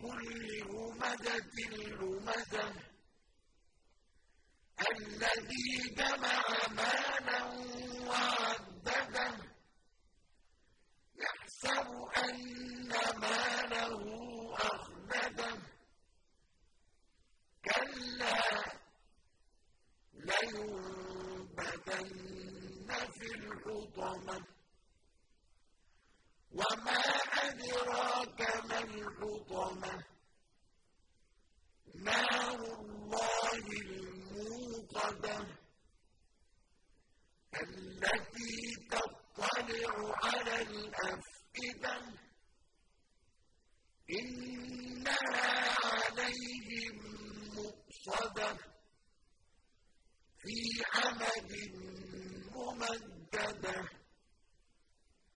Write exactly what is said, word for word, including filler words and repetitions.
كُلِّ هُمَزَةٍ لُّمَزَةٍ الَّذِي جَمَعَ مَالًا وَعَدَّدَهُ يَحْسَبُ أَنَّ مَالَهُ أَخْلَدَهُ كَلَّا لَيُنبَذَنَّ فِي الْحُطَمَةِ وَمَا أَدْرَاكَ مَا الْحُطَمَةُ نَارُ اللَّهِ الْمُوقَدَةُ الَّتِي تَطَّلِعُ عَلَى الْأَفْئِدَةِ إِنَّهَا عَلَيْهِم مُّؤْصَدَةٌ فِي عَمَدٍ مُّمَدَّدَةٍ